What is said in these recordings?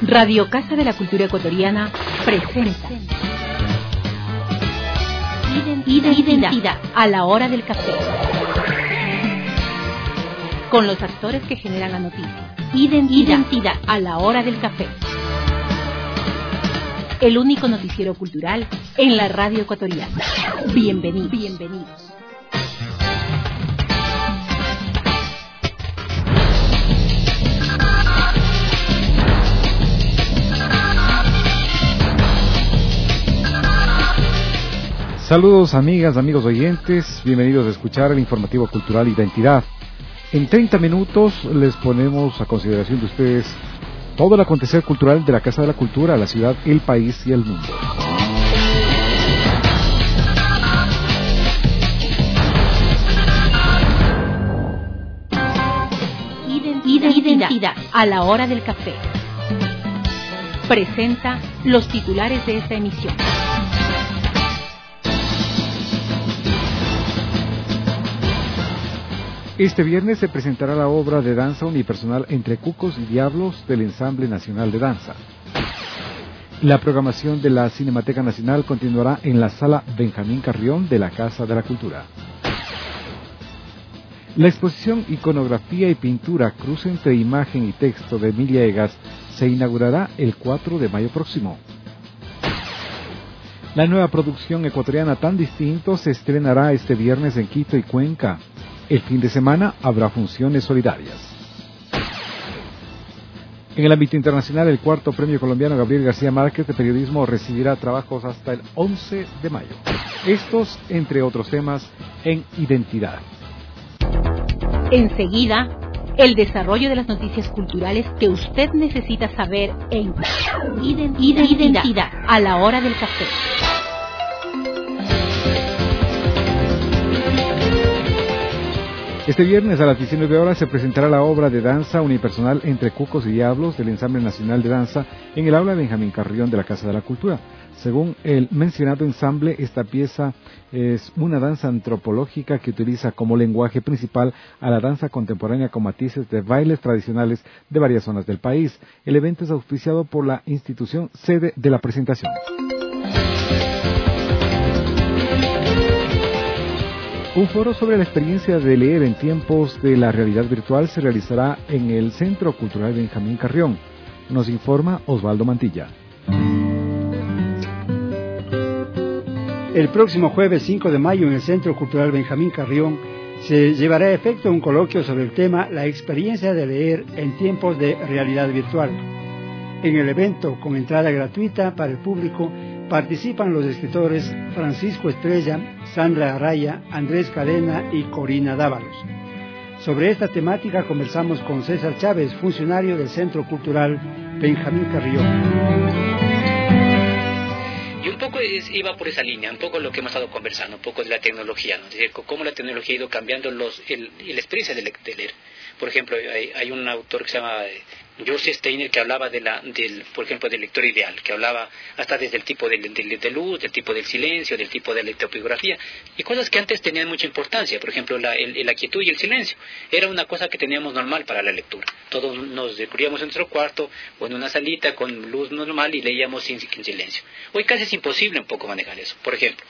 Radio Casa de la Cultura Ecuatoriana presenta Identidad a la hora del café. Con los actores que generan la noticia. Identidad a la hora del café. El único noticiero cultural en la radio ecuatoriana. Bienvenidos. Saludos amigas, amigos oyentes, bienvenidos a escuchar el informativo cultural Identidad. En 30 minutos les ponemos a consideración de ustedes todo el acontecer cultural de la Casa de la Cultura, la ciudad, el país y el mundo. Identidad a la hora del café. Presenta los titulares de esta emisión. Este viernes se presentará la obra de danza unipersonal Entre Cucos y Diablos del Ensamble Nacional de Danza. La programación de la Cinemateca Nacional continuará en la Sala Benjamín Carrión de la Casa de la Cultura. La exposición Iconografía y Pintura, Cruce entre Imagen y Texto de Emilia Egas se inaugurará el 4 de mayo próximo. La nueva producción ecuatoriana Tan Distinto se estrenará este viernes en Quito y Cuenca. El fin de semana habrá funciones solidarias. En el ámbito internacional, el cuarto premio colombiano Gabriel García Márquez de periodismo recibirá trabajos hasta el 11 de mayo. Estos, entre otros temas, en Identidad. Enseguida, el desarrollo de las noticias culturales que usted necesita saber en Identidad a la hora del café. Este viernes a las 19 horas se presentará la obra de danza unipersonal Entre Cucos y Diablos del Ensamble Nacional de Danza en el aula Benjamín Carrión de la Casa de la Cultura. Según el mencionado ensamble, esta pieza es una danza antropológica que utiliza como lenguaje principal a la danza contemporánea con matices de bailes tradicionales de varias zonas del país. El evento es auspiciado por la institución sede de la presentación. Un foro sobre la experiencia de leer en tiempos de la realidad virtual se realizará en el Centro Cultural Benjamín Carrión. Nos informa Osvaldo Mantilla. El próximo jueves 5 de mayo en el Centro Cultural Benjamín Carrión se llevará a efecto un coloquio sobre el tema La experiencia de leer en tiempos de realidad virtual. En el evento, con entrada gratuita para el público, participan los escritores Francisco Estrella, Sandra Araya, Andrés Cadena y Corina Dávalos. Sobre esta temática conversamos con César Chávez, funcionario del Centro Cultural Benjamín Carrión. Y un poco iba por esa línea, un poco lo que hemos estado conversando, un poco de la tecnología, ¿no? Es decir, cómo la tecnología ha ido cambiando la experiencia de leer. Por ejemplo, hay un autor que se llama George Steiner que hablaba por ejemplo, del lector ideal, que hablaba hasta desde el tipo de luz, del tipo del silencio, del tipo de lectopografía, y cosas que antes tenían mucha importancia. Por ejemplo, la quietud y el silencio era una cosa que teníamos normal para la lectura. Todos nos recurríamos en nuestro cuarto o en una salita con luz normal y leíamos en silencio. Hoy casi es imposible un poco manejar eso. Por ejemplo,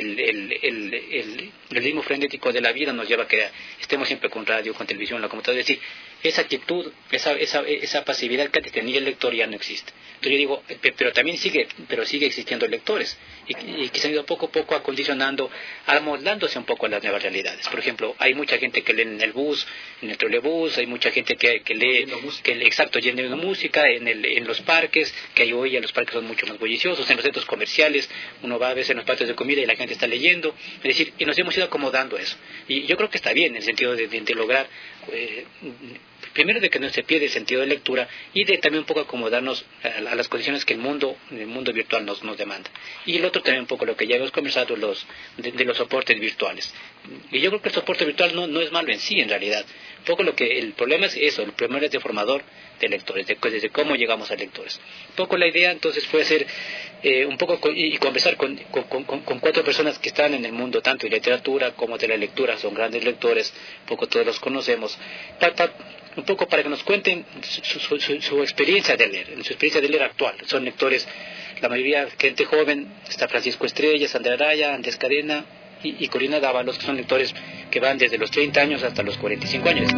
el ritmo frenético de la vida nos lleva a que estemos siempre con radio, con televisión, la computadora. Es decir, esa quietud, esa pasividad que antes tenía el lector ya no existe. Entonces yo digo, pero sigue existiendo lectores y que se han ido poco a poco acondicionando, amoldándose un poco a las nuevas realidades. Por ejemplo, hay mucha gente que lee en el bus, en el trolebús, hay mucha gente que lee, yendo música, en los parques, que hoy ya los parques son mucho más bulliciosos, en los centros comerciales, uno va a veces en los patios de comida y la gente está leyendo, es decir, y nos hemos ido acomodando a eso. Y yo creo que está bien en el sentido de lograr, primero de que no se pierda el sentido de lectura y de también un poco acomodarnos a las condiciones que el mundo virtual nos demanda. Y el otro también un poco lo que ya hemos conversado, de los soportes virtuales. Y yo creo que el soporte virtual no es malo en sí, en realidad. Un poco el problema es eso, el problema es de formador de lectores, desde cómo llegamos a lectores. Un poco la idea entonces fue hacer un poco y conversar con 4 personas que están en el mundo tanto de literatura como de la lectura, son grandes lectores, un poco todos los conocemos, un poco para que nos cuenten su experiencia de leer, su experiencia de leer actual. Son lectores, la mayoría gente joven, está Francisco Estrella, Sandra Araya, Andrés Cadena y Corina Dávalos, que son lectores que van desde los 30 años hasta los 45 años.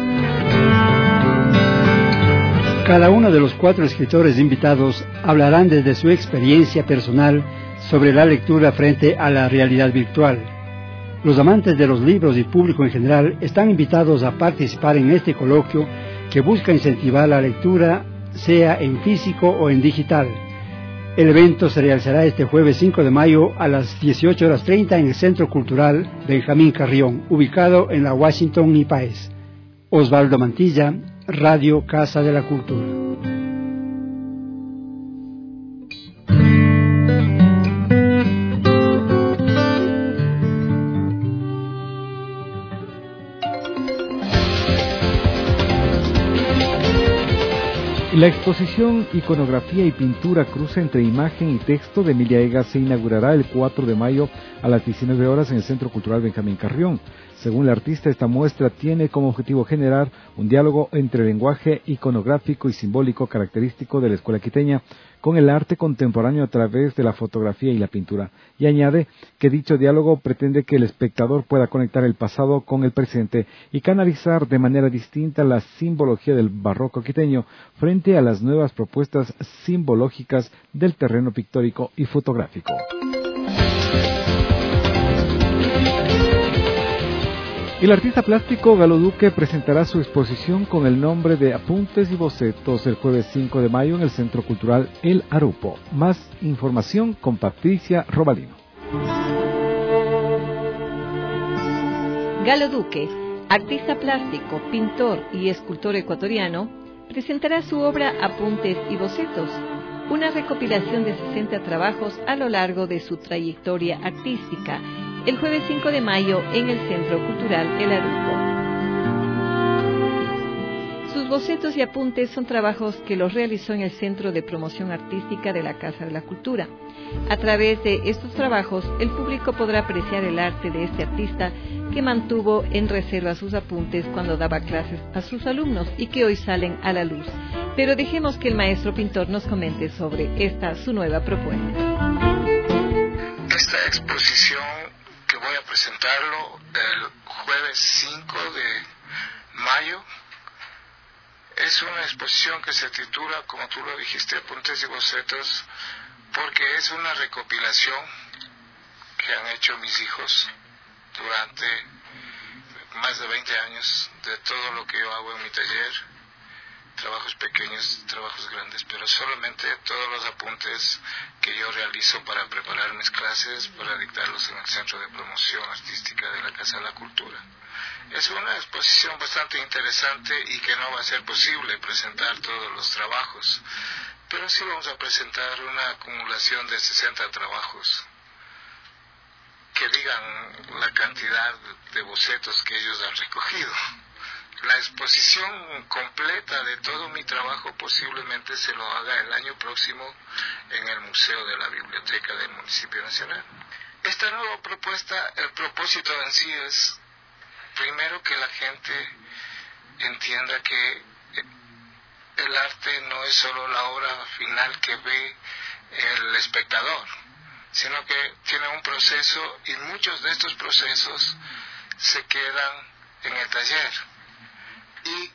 Cada uno de los 4 escritores invitados hablarán desde su experiencia personal sobre la lectura frente a la realidad virtual. Los amantes de los libros y público en general están invitados a participar en este coloquio que busca incentivar la lectura, sea en físico o en digital. El evento se realizará este jueves 5 de mayo a las 18:30 en el Centro Cultural Benjamín Carrión, ubicado en la Washington y Páez. Osvaldo Mantilla, Radio Casa de la Cultura. La exposición Iconografía y Pintura Cruza entre Imagen y Texto de Emilia Egas se inaugurará el 4 de mayo a las 19 horas en el Centro Cultural Benjamín Carrión. Según la artista, esta muestra tiene como objetivo generar un diálogo entre el lenguaje iconográfico y simbólico característico de la escuela quiteña con el arte contemporáneo a través de la fotografía y la pintura. Y añade que dicho diálogo pretende que el espectador pueda conectar el pasado con el presente y canalizar de manera distinta la simbología del barroco quiteño frente a las nuevas propuestas simbológicas del terreno pictórico y fotográfico. El artista plástico Galo Duque presentará su exposición con el nombre de Apuntes y Bocetos el jueves 5 de mayo en el Centro Cultural El Arupo. Más información con Patricia Robalino. Galo Duque, artista plástico, pintor y escultor ecuatoriano, presentará su obra Apuntes y Bocetos, una recopilación de 60 trabajos a lo largo de su trayectoria artística, el jueves 5 de mayo en el Centro Cultural El Arupo. Sus bocetos y apuntes son trabajos que los realizó en el Centro de Promoción Artística de la Casa de la Cultura. A través de estos trabajos, el público podrá apreciar el arte de este artista que mantuvo en reserva sus apuntes cuando daba clases a sus alumnos y que hoy salen a la luz. Pero dejemos que el maestro pintor nos comente sobre esta su nueva propuesta. Esta exposición que voy a presentarlo el jueves 5 de mayo es una exposición que se titula, como tú lo dijiste, Apuntes y Bocetos, porque es una recopilación que han hecho mis hijos durante más de 20 años de todo lo que yo hago en mi taller, trabajos pequeños, trabajos grandes, pero solamente todos los apuntes que yo realizo para preparar mis clases, para dictarlos en el Centro de Promoción Artística de la Casa de la Cultura. Es una exposición bastante interesante y que no va a ser posible presentar todos los trabajos, pero sí vamos a presentar una acumulación de 60 trabajos que digan la cantidad de bocetos que ellos han recogido. La exposición completa de todo mi trabajo posiblemente se lo haga el año próximo en el Museo de la Biblioteca del Municipio Nacional. Esta nueva propuesta, el propósito en sí es, primero, que la gente entienda que el arte no es solo la obra final que ve el espectador, sino que tiene un proceso y muchos de estos procesos se quedan en el taller. Y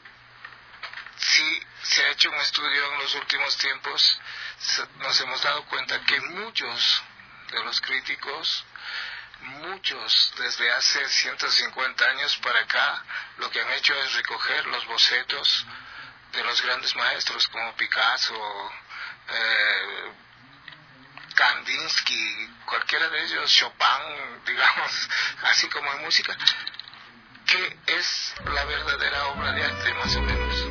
si se ha hecho un estudio en los últimos tiempos, nos hemos dado cuenta que muchos de los críticos, muchos desde hace 150 años para acá, lo que han hecho es recoger los bocetos de los grandes maestros como Picasso, Kandinsky, cualquiera de ellos, Chopin, digamos, así como en música, que es la verdadera obra de arte, más o menos.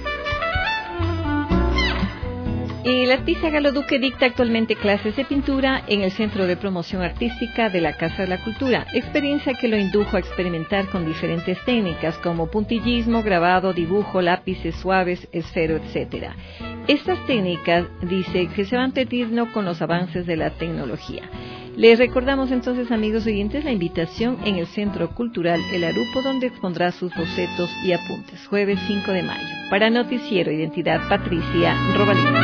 El artista Galo Duque dicta actualmente clases de pintura en el Centro de Promoción Artística de la Casa de la Cultura, experiencia que lo indujo a experimentar con diferentes técnicas como puntillismo, grabado, dibujo, lápices suaves, esfero, etc. Estas técnicas, dice, que se van perdiendo con los avances de la tecnología. Les recordamos entonces, amigos oyentes, la invitación en el Centro Cultural El Arupo, donde expondrá sus bocetos y apuntes, jueves 5 de mayo. Para Noticiero Identidad, Patricia Robalini.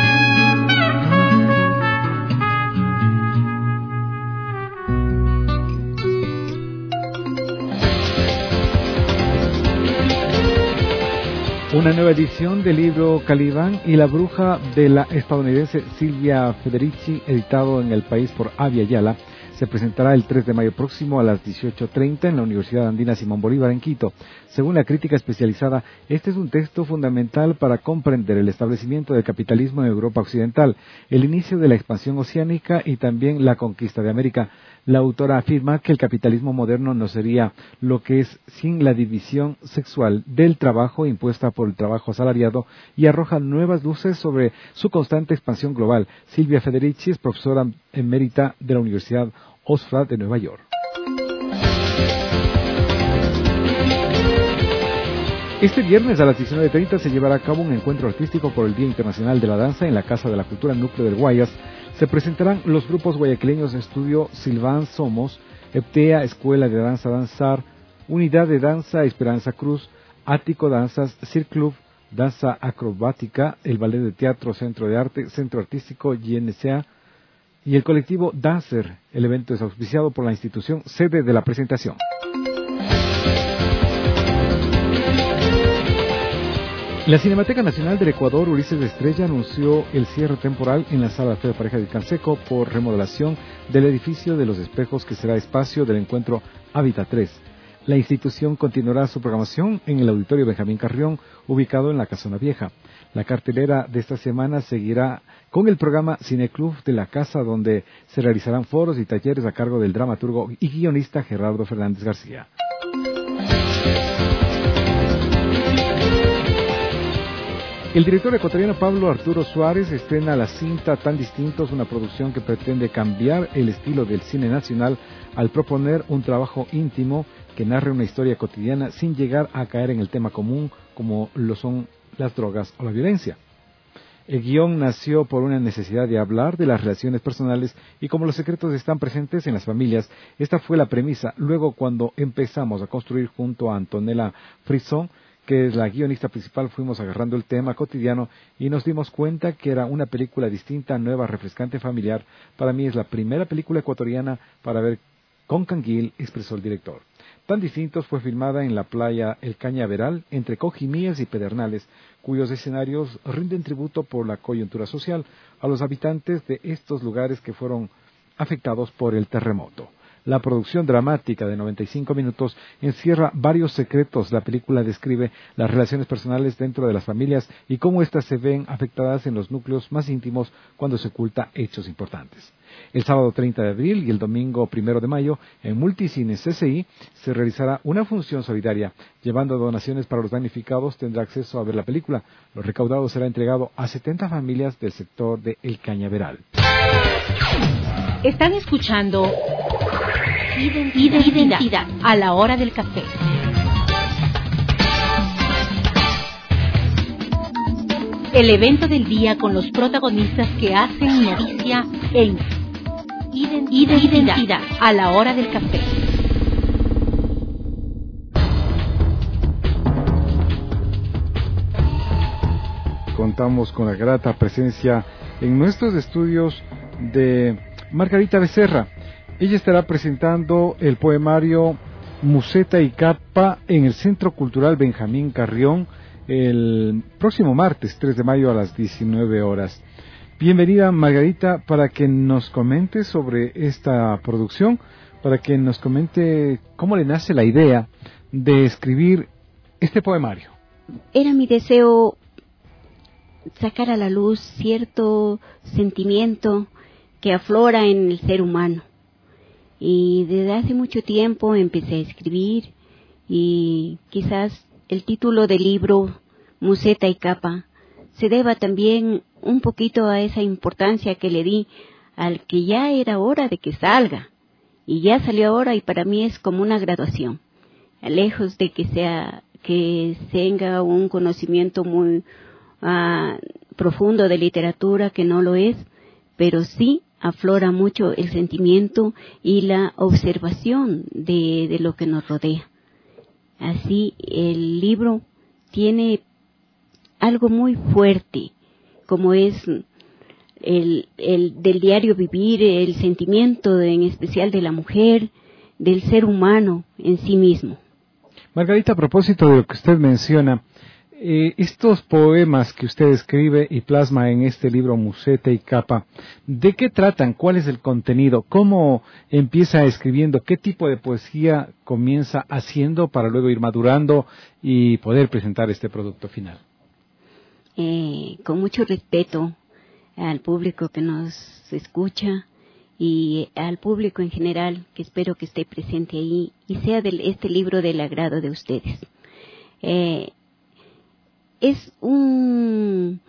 Una nueva edición del libro Calibán y la bruja de la estadounidense Silvia Federici, editado en el país por Avia Yala, se presentará el 3 de mayo próximo a las 18:30 en la Universidad Andina Simón Bolívar en Quito. Según la crítica especializada, este es un texto fundamental para comprender el establecimiento del capitalismo en Europa Occidental, el inicio de la expansión oceánica y también la conquista de América. La autora afirma que el capitalismo moderno no sería lo que es sin la división sexual del trabajo impuesta por el trabajo asalariado y arroja nuevas luces sobre su constante expansión global. Silvia Federici es profesora emérita de la Universidad Oxford de Nueva York. Este viernes a las 19:30 se llevará a cabo un encuentro artístico por el Día Internacional de la Danza en la Casa de la Cultura Núcleo del Guayas. Se presentarán los grupos guayaquileños Estudio Silván Somos, Eptea, Escuela de Danza Danzar, Unidad de Danza Esperanza Cruz, Ático Danzas, Cirque Club, Danza Acrobática, el Ballet de Teatro Centro de Arte, Centro Artístico GNCA y el colectivo Dancer. El evento es auspiciado por la institución sede de la presentación. La Cinemateca Nacional del Ecuador, Ulises Estrella, anunció el cierre temporal en la Sala Alfredo Pareja de Canseco por remodelación del edificio de los espejos que será espacio del encuentro Hábitat 3. La institución continuará su programación en el Auditorio Benjamín Carrión, ubicado en la Casona Vieja. La cartelera de esta semana seguirá con el programa Cineclub de la Casa, donde se realizarán foros y talleres a cargo del dramaturgo y guionista Gerardo Fernández García. El director ecuatoriano Pablo Arturo Suárez estrena la cinta Tan Distintos, una producción que pretende cambiar el estilo del cine nacional al proponer un trabajo íntimo que narre una historia cotidiana sin llegar a caer en el tema común como lo son las drogas o la violencia. El guión nació por una necesidad de hablar de las relaciones personales y como los secretos están presentes en las familias, esta fue la premisa. Luego, cuando empezamos a construir junto a Antonella Frison, que es la guionista principal, fuimos agarrando el tema cotidiano y nos dimos cuenta que era una película distinta, nueva, refrescante, familiar. Para mí es la primera película ecuatoriana para ver con canguil, expresó el director. Tan Distintos fue filmada en la playa El Cañaveral, entre Cojimías y Pedernales, cuyos escenarios rinden tributo por la coyuntura social a los habitantes de estos lugares que fueron afectados por el terremoto. La producción dramática de 95 minutos encierra varios secretos. La película describe las relaciones personales dentro de las familias y cómo éstas se ven afectadas en los núcleos más íntimos cuando se oculta hechos importantes. El sábado 30 de abril y el domingo 1 de mayo, en Multicines CCI, se realizará una función solidaria. Llevando donaciones para los damnificados, tendrá acceso a ver la película. Lo recaudado será entregado a 70 familias del sector de El Cañaveral. Están escuchando Identidad a la hora del café. El evento del día con los protagonistas que hacen noticia en Identidad a la hora del café. Contamos con la grata presencia en nuestros estudios de Margarita Becerra. Ella estará presentando el poemario Museta y Capa en el Centro Cultural Benjamín Carrión el próximo martes 3 de mayo a las 19 horas. Bienvenida, Margarita, para que nos comente sobre esta producción, para que nos comente cómo le nace la idea de escribir este poemario. Era mi deseo sacar a la luz cierto sentimiento que aflora en el ser humano. Y desde hace mucho tiempo empecé a escribir y quizás el título del libro, Museta y Capa, se deba también un poquito a esa importancia que le di al que ya era hora de que salga. Y ya salió ahora y para mí es como una graduación. Lejos de que tenga un conocimiento muy profundo de literatura, que no lo es, pero sí aflora mucho el sentimiento y la observación de lo que nos rodea. Así, el libro tiene algo muy fuerte, como es el del diario vivir, el sentimiento en especial de la mujer, del ser humano en sí mismo. Margarita, a propósito de lo que usted menciona, estos poemas que usted escribe y plasma en este libro Museta y Capa, ¿de qué tratan? ¿Cuál es el contenido? ¿Cómo empieza escribiendo? ¿Qué tipo de poesía comienza haciendo para luego ir madurando y poder presentar este producto final? Con mucho respeto al público que nos escucha y al público en general, que espero que esté presente ahí y sea este libro del agrado de ustedes. Es ¿cómo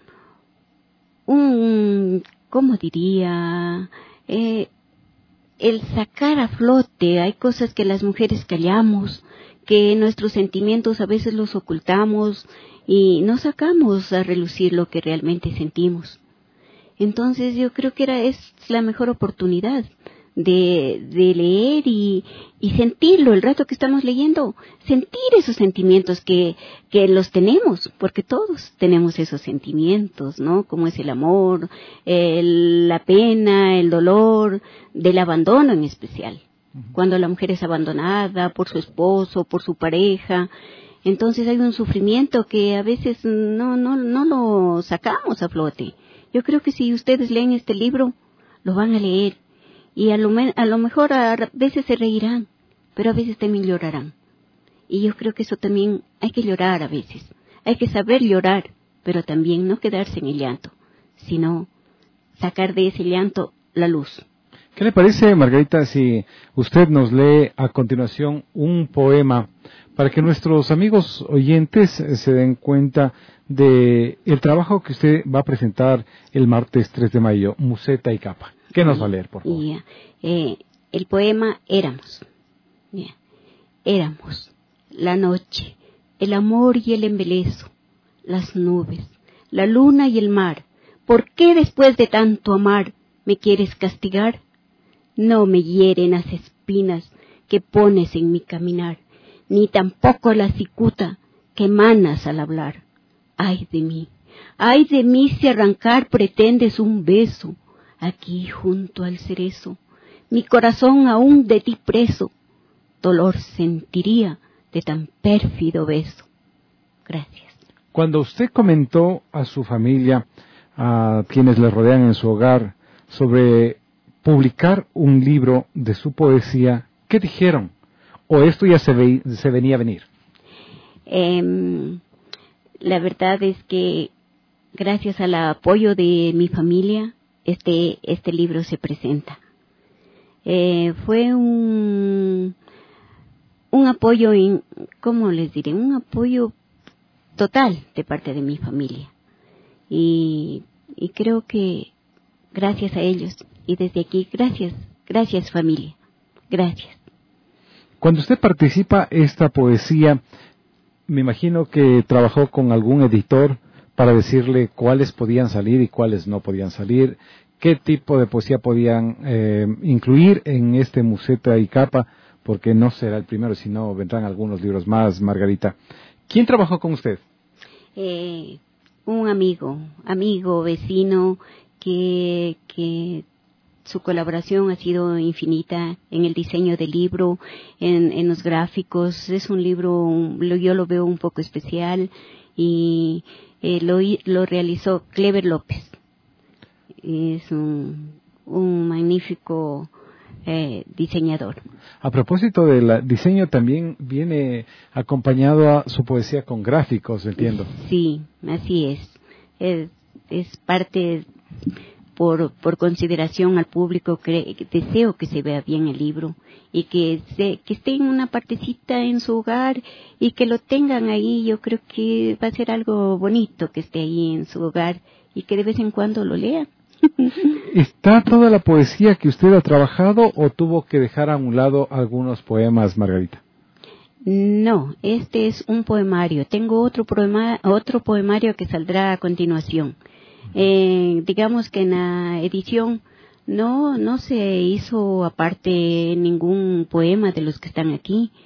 diría? El sacar a flote. Hay cosas que las mujeres callamos, que nuestros sentimientos a veces los ocultamos y no sacamos a relucir lo que realmente sentimos. Entonces yo creo que es la mejor oportunidad de leer y sentirlo el rato que estamos leyendo, sentir esos sentimientos que los tenemos, porque todos tenemos esos sentimientos, ¿no? Como es el amor, la pena, el dolor, del abandono en especial. Cuando la mujer es abandonada por su esposo, por su pareja, entonces hay un sufrimiento que a veces no lo sacamos a flote. Yo creo que si ustedes leen este libro, lo van a leer. Y a lo mejor a veces se reirán, pero a veces también llorarán. Y yo creo que eso también hay que llorar a veces. Hay que saber llorar, pero también no quedarse en el llanto, sino sacar de ese llanto la luz. ¿Qué le parece, Margarita, si usted nos lee a continuación un poema para que nuestros amigos oyentes se den cuenta de el trabajo que usted va a presentar el martes 3 de mayo, Museta y Capa? ¿Qué nos va a leer, por favor? El poema Éramos. Éramos la noche, el amor y el embeleso, las nubes, la luna y el mar. ¿Por qué después de tanto amar me quieres castigar? No me hieren las espinas que pones en mi caminar, ni tampoco la cicuta que emanas al hablar. Ay de mí si arrancar pretendes un beso, aquí junto al cerezo, mi corazón aún de ti preso, dolor sentiría de tan pérfido beso. Gracias. Cuando usted comentó a su familia, a quienes le rodean en su hogar, sobre publicar un libro de su poesía, ¿qué dijeron? ¿O esto ya se venía a venir? La verdad es que gracias al apoyo de mi familia, este libro se presenta. Fue un apoyo, ¿cómo les diré? Un apoyo total de parte de mi familia. Y creo que gracias a ellos, y desde aquí, gracias familia, gracias. Cuando usted participa esta poesía, me imagino que trabajó con algún editor para decirle cuáles podían salir y cuáles no podían salir, qué tipo de poesía podían incluir en este Museta y Capa, porque no será el primero, sino vendrán algunos libros más, Margarita. ¿Quién trabajó con usted? Un amigo, vecino, que su colaboración ha sido infinita en el diseño del libro, en los gráficos. Es un libro, yo lo veo un poco especial, y lo realizó Clever López. Es un magnífico diseñador. A propósito del diseño, también viene acompañado a su poesía con gráficos, entiendo. Sí, así es. Es parte, por consideración al público, deseo que se vea bien el libro y que esté en una partecita en su hogar y que lo tengan ahí. Yo creo que va a ser algo bonito que esté ahí en su hogar y que de vez en cuando lo lean. ¿Está toda la poesía que usted ha trabajado o tuvo que dejar a un lado algunos poemas, Margarita? No, este es un poemario. Tengo otro poemario que saldrá a continuación. Digamos que en la edición no se hizo aparte ningún poema de los que están aquí.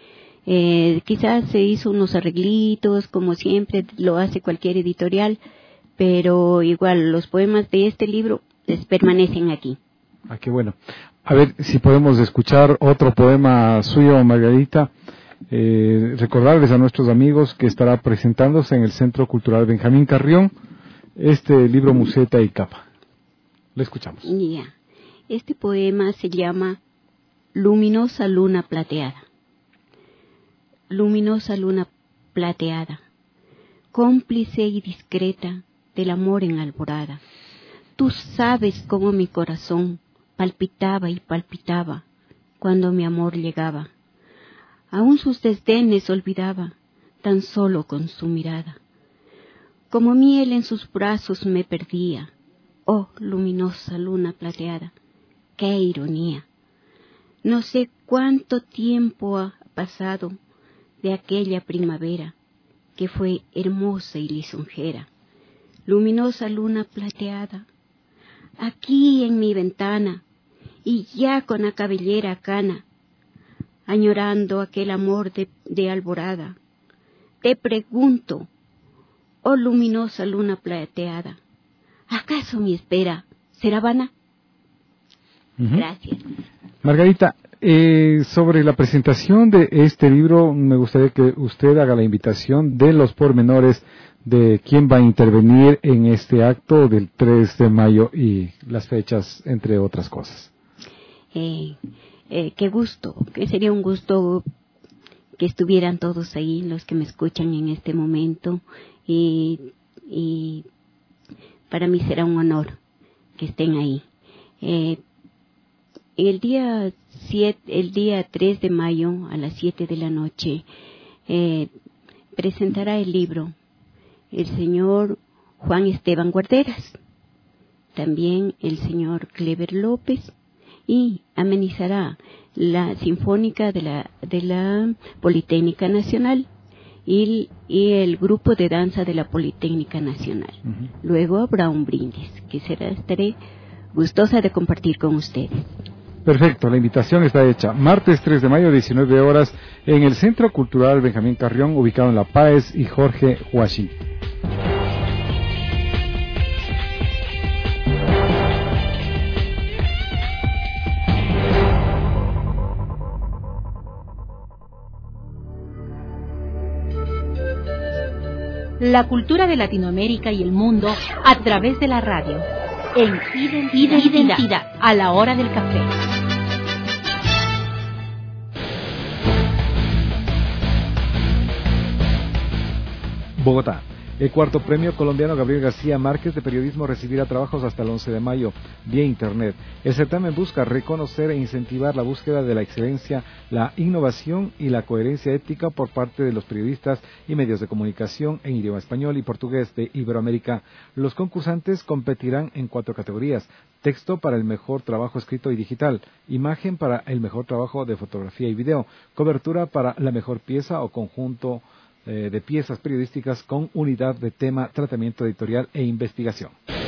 Quizás se hizo unos arreglitos, como siempre lo hace cualquier editorial, pero igual los poemas de este libro permanecen aquí. Ah, qué bueno. A ver si podemos escuchar otro poema suyo, Margarita. Recordarles a nuestros amigos que estará presentándose en el Centro Cultural Benjamín Carrión este libro Museta y Capa. Lo escuchamos. Ya. Este poema se llama Luminosa Luna Plateada. Luminosa luna plateada, cómplice y discreta del amor en alborada. Tú sabes cómo mi corazón palpitaba y palpitaba cuando mi amor llegaba. Aún sus desdenes olvidaba, tan solo con su mirada. Como miel en sus brazos me perdía, oh luminosa luna plateada, qué ironía. No sé cuánto tiempo ha pasado de aquella primavera que fue hermosa y lisonjera. Luminosa luna plateada, aquí en mi ventana, y ya con la cabellera cana, añorando aquel amor de alborada, te pregunto, oh luminosa luna plateada, ¿acaso mi espera será vana? Gracias. Margarita, sobre la presentación de este libro, me gustaría que usted haga la invitación de los pormenores de quién va a intervenir en este acto del 3 de mayo y las fechas, entre otras cosas. Qué gusto, que sería un gusto que estuvieran todos ahí, los que me escuchan en este momento, y para mí será un honor que estén ahí. El día 3 de mayo a las 7 de la noche presentará el libro el señor Juan Esteban Guarderas, también el señor Clever López, y amenizará la Sinfónica de la Politécnica Nacional y el grupo de danza de la Politécnica Nacional. Luego habrá un brindis que estaré gustosa de compartir con ustedes. Perfecto, la invitación está hecha. Martes 3 de mayo, 19 horas, en el Centro Cultural Benjamín Carrión, ubicado en La Páez y Jorge Huachi. La cultura de Latinoamérica y el mundo a través de la radio. En Identidad, a la hora del café. Bogotá. El cuarto premio colombiano Gabriel García Márquez de periodismo recibirá trabajos hasta el 11 de mayo vía internet. El certamen busca reconocer e incentivar la búsqueda de la excelencia, la innovación y la coherencia ética por parte de los periodistas y medios de comunicación en idioma español y portugués de Iberoamérica. Los concursantes competirán en 4 categorías: texto para el mejor trabajo escrito y digital, imagen para el mejor trabajo de fotografía y video, cobertura para la mejor pieza o conjunto de piezas periodísticas con unidad de tema, tratamiento editorial e investigación.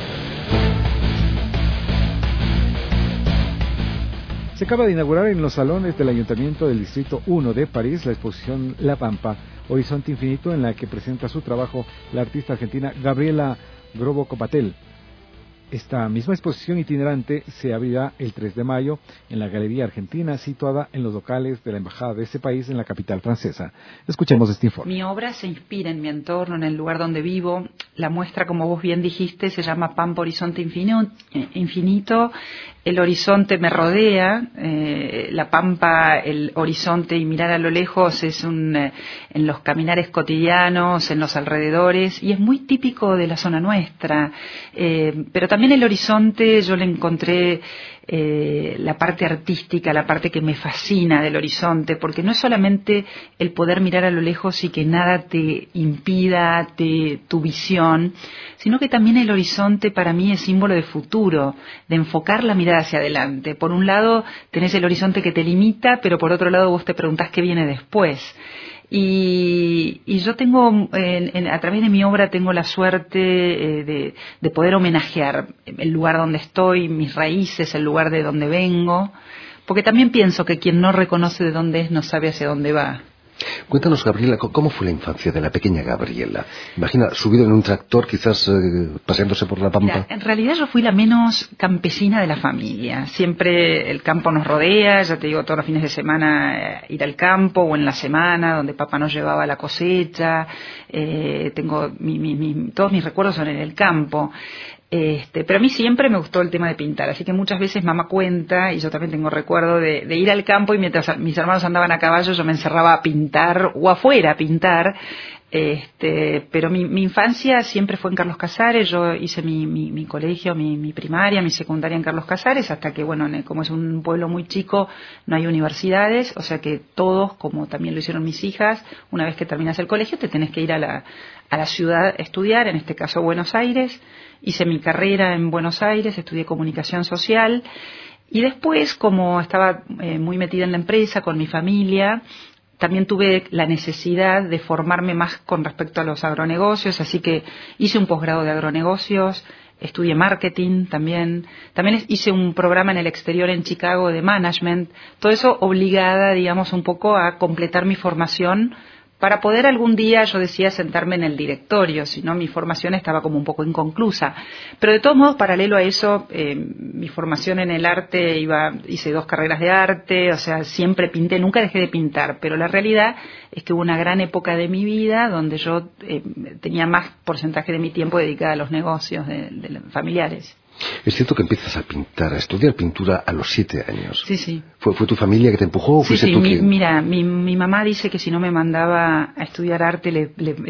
Se acaba de inaugurar en los salones del Ayuntamiento del Distrito 1 de París la exposición La Pampa, Horizonte Infinito, en la que presenta su trabajo la artista argentina Gabriela Grobo-Copatel. Esta misma exposición itinerante se abrirá el 3 de mayo en la Galería Argentina, situada en los locales de la Embajada de ese país en la capital francesa. Escuchemos este informe. Mi obra se inspira en mi entorno, en el lugar donde vivo. La muestra, como vos bien dijiste, se llama Pampa Horizonte Infinito. El horizonte me rodea, la pampa, el horizonte y mirar a lo lejos es en los caminares cotidianos, en los alrededores, y es muy típico de la zona nuestra. Pero también el horizonte yo le encontré la parte artística, la parte que me fascina del horizonte, porque no es solamente el poder mirar a lo lejos y que nada te impida tu visión, sino que también el horizonte para mí es símbolo de futuro, de enfocar la mirada hacia adelante. Por un lado tenés el horizonte que te limita, pero por otro lado vos te preguntás qué viene después. Y yo tengo, a través de mi obra, tengo la suerte de poder homenajear el lugar donde estoy, mis raíces, el lugar de donde vengo, porque también pienso que quien no reconoce de dónde es no sabe hacia dónde va. Cuéntanos, Gabriela, ¿cómo fue la infancia de la pequeña Gabriela? Imagina, subido en un tractor, quizás paseándose por la pampa. Mira, en realidad yo fui la menos campesina de la familia. Siempre el campo nos rodea, ya te digo, todos los fines de semana ir al campo, o en la semana, donde papá nos llevaba a la cosecha. Tengo todos mis recuerdos son en el campo. Pero a mí siempre me gustó el tema de pintar, así que muchas veces mamá cuenta, y yo también tengo recuerdo de ir al campo y mientras mis hermanos andaban a caballo yo me encerraba a pintar o afuera a pintar. Pero mi infancia siempre fue en Carlos Casares. Yo hice mi colegio, mi primaria, mi secundaria en Carlos Casares, hasta que, bueno, como es un pueblo muy chico, no hay universidades, o sea que todos, como también lo hicieron mis hijas, una vez que terminas el colegio te tenés que ir a la ciudad a estudiar, en este caso Buenos Aires. Hice mi carrera en Buenos Aires, estudié comunicación social, y después, como estaba muy metida en la empresa, con mi familia, también tuve la necesidad de formarme más con respecto a los agronegocios, así que hice un posgrado de agronegocios, estudié marketing también hice un programa en el exterior en Chicago de management, todo eso obligada, digamos, un poco a completar mi formación para poder algún día, yo decía, sentarme en el directorio, si no mi formación estaba como un poco inconclusa. Pero de todos modos, paralelo a eso, mi formación en el arte, hice 2 carreras de arte, o sea, siempre pinté, nunca dejé de pintar, pero la realidad es que hubo una gran época de mi vida donde yo tenía más porcentaje de mi tiempo dedicada a los negocios de familiares. Es cierto que empiezas a pintar, a estudiar pintura a los 7 años. Sí, sí. ¿Fue tu familia que te empujó o fuiste tú quien...? Mira, mi mamá dice que si no me mandaba a estudiar arte,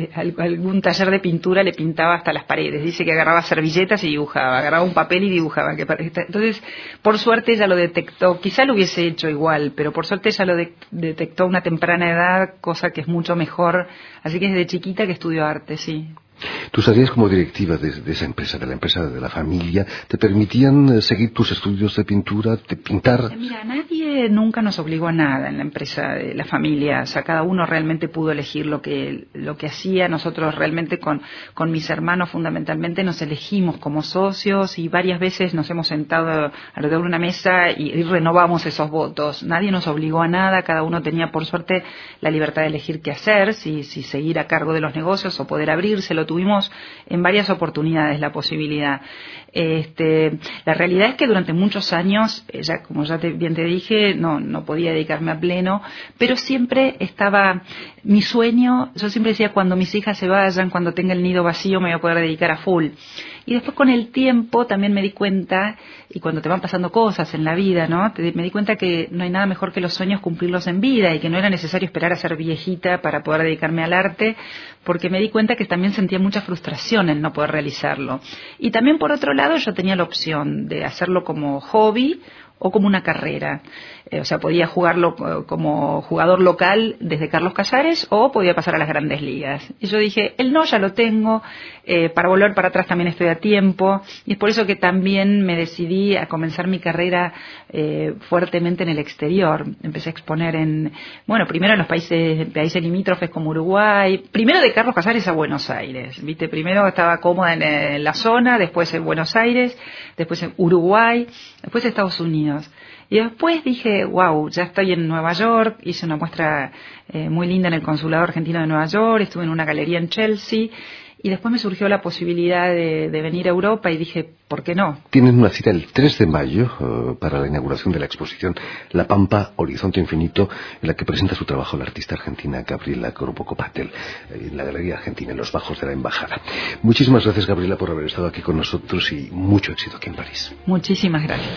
algún taller de pintura le pintaba hasta las paredes. Dice que agarraba servilletas y dibujaba, agarraba un papel y dibujaba. Entonces, por suerte ella lo detectó. Quizá lo hubiese hecho igual, pero por suerte ella lo detectó a una temprana edad, cosa que es mucho mejor. Así que desde chiquita que estudió arte, sí. ¿Tus tareas como directiva de esa empresa, de la empresa de la familia, te permitían seguir tus estudios de pintura, de pintar? Mira, nadie nunca nos obligó a nada en la empresa de la familia. O sea, cada uno realmente pudo elegir lo que hacía. Nosotros realmente con mis hermanos fundamentalmente nos elegimos como socios y varias veces nos hemos sentado alrededor de una mesa y renovamos esos votos. Nadie nos obligó a nada. Cada uno tenía, por suerte, la libertad de elegir qué hacer, si seguir a cargo de los negocios o poder abrírselo. Tuvimos en varias oportunidades la posibilidad. La realidad es que durante muchos años, como ya bien te dije, no podía dedicarme a pleno, pero siempre estaba mi sueño. Yo siempre decía, cuando mis hijas se vayan, cuando tenga el nido vacío, me voy a poder dedicar a full. Y después con el tiempo también me di cuenta, y cuando te van pasando cosas en la vida, ¿no? Me di cuenta que no hay nada mejor que los sueños cumplirlos en vida y que no era necesario esperar a ser viejita para poder dedicarme al arte, porque me di cuenta que también sentía mucha frustración en no poder realizarlo. Y también, por otro lado, yo tenía la opción de hacerlo como hobby o como una carrera. O sea, podía jugarlo como jugador local desde Carlos Casares o podía pasar a las grandes ligas. Y yo dije, el no ya lo tengo, para volver para atrás también estoy a tiempo, y es por eso que también me decidí a comenzar mi carrera fuertemente en el exterior. Empecé a exponer primero en los países limítrofes como Uruguay, primero de Carlos Casares a Buenos Aires, ¿viste? Primero estaba cómoda en la zona, después en Buenos Aires, después en Uruguay, después Estados Unidos. Y después dije, wow, ya estoy en Nueva York, hice una muestra muy linda en el Consulado Argentino de Nueva York, estuve en una galería en Chelsea, y después me surgió la posibilidad de venir a Europa y dije, ¿por qué no? Tienen una cita el 3 de mayo para la inauguración de la exposición La Pampa, Horizonte Infinito, en la que presenta su trabajo la artista argentina Gabriela Coropocopatel, en la Galería Argentina, en los bajos de la Embajada. Muchísimas gracias, Gabriela, por haber estado aquí con nosotros y mucho éxito aquí en París. Muchísimas gracias.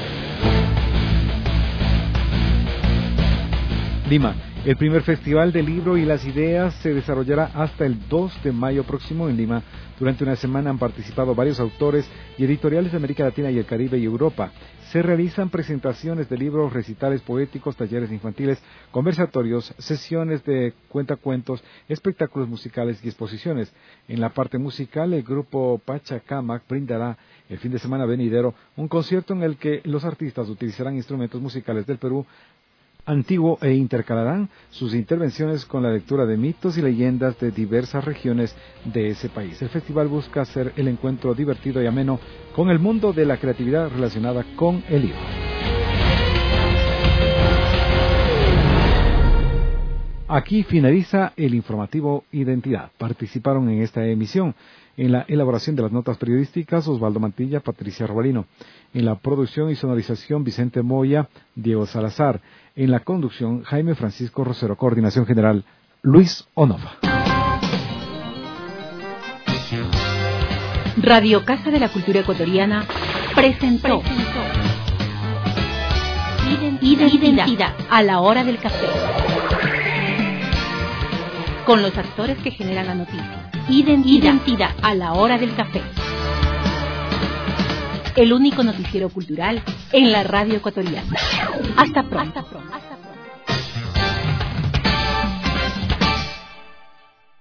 Lima. El primer Festival del Libro y las Ideas se desarrollará hasta el 2 de mayo próximo en Lima. Durante una semana han participado varios autores y editoriales de América Latina y el Caribe y Europa. Se realizan presentaciones de libros, recitales poéticos, talleres infantiles, conversatorios, sesiones de cuentacuentos, espectáculos musicales y exposiciones. En la parte musical, el grupo Pachacamac brindará el fin de semana venidero un concierto en el que los artistas utilizarán instrumentos musicales del Perú antiguo e intercalarán sus intervenciones con la lectura de mitos y leyendas de diversas regiones de ese país. El festival busca ser el encuentro divertido y ameno con el mundo de la creatividad relacionada con el libro. Aquí finaliza el informativo Identidad. Participaron en esta emisión en la elaboración de las notas periodísticas Osvaldo Mantilla, Patricia Robalino. En la producción y sonorización Vicente Moya, Diego Salazar. En la conducción Jaime Francisco Rosero. Coordinación general Luis Onofa. Radio Casa de la Cultura Ecuatoriana presentó Identidad a la hora del café. Con los actores que generan la noticia. Identidad a la hora del café. El único noticiero cultural en la radio ecuatoriana. Hasta pronto.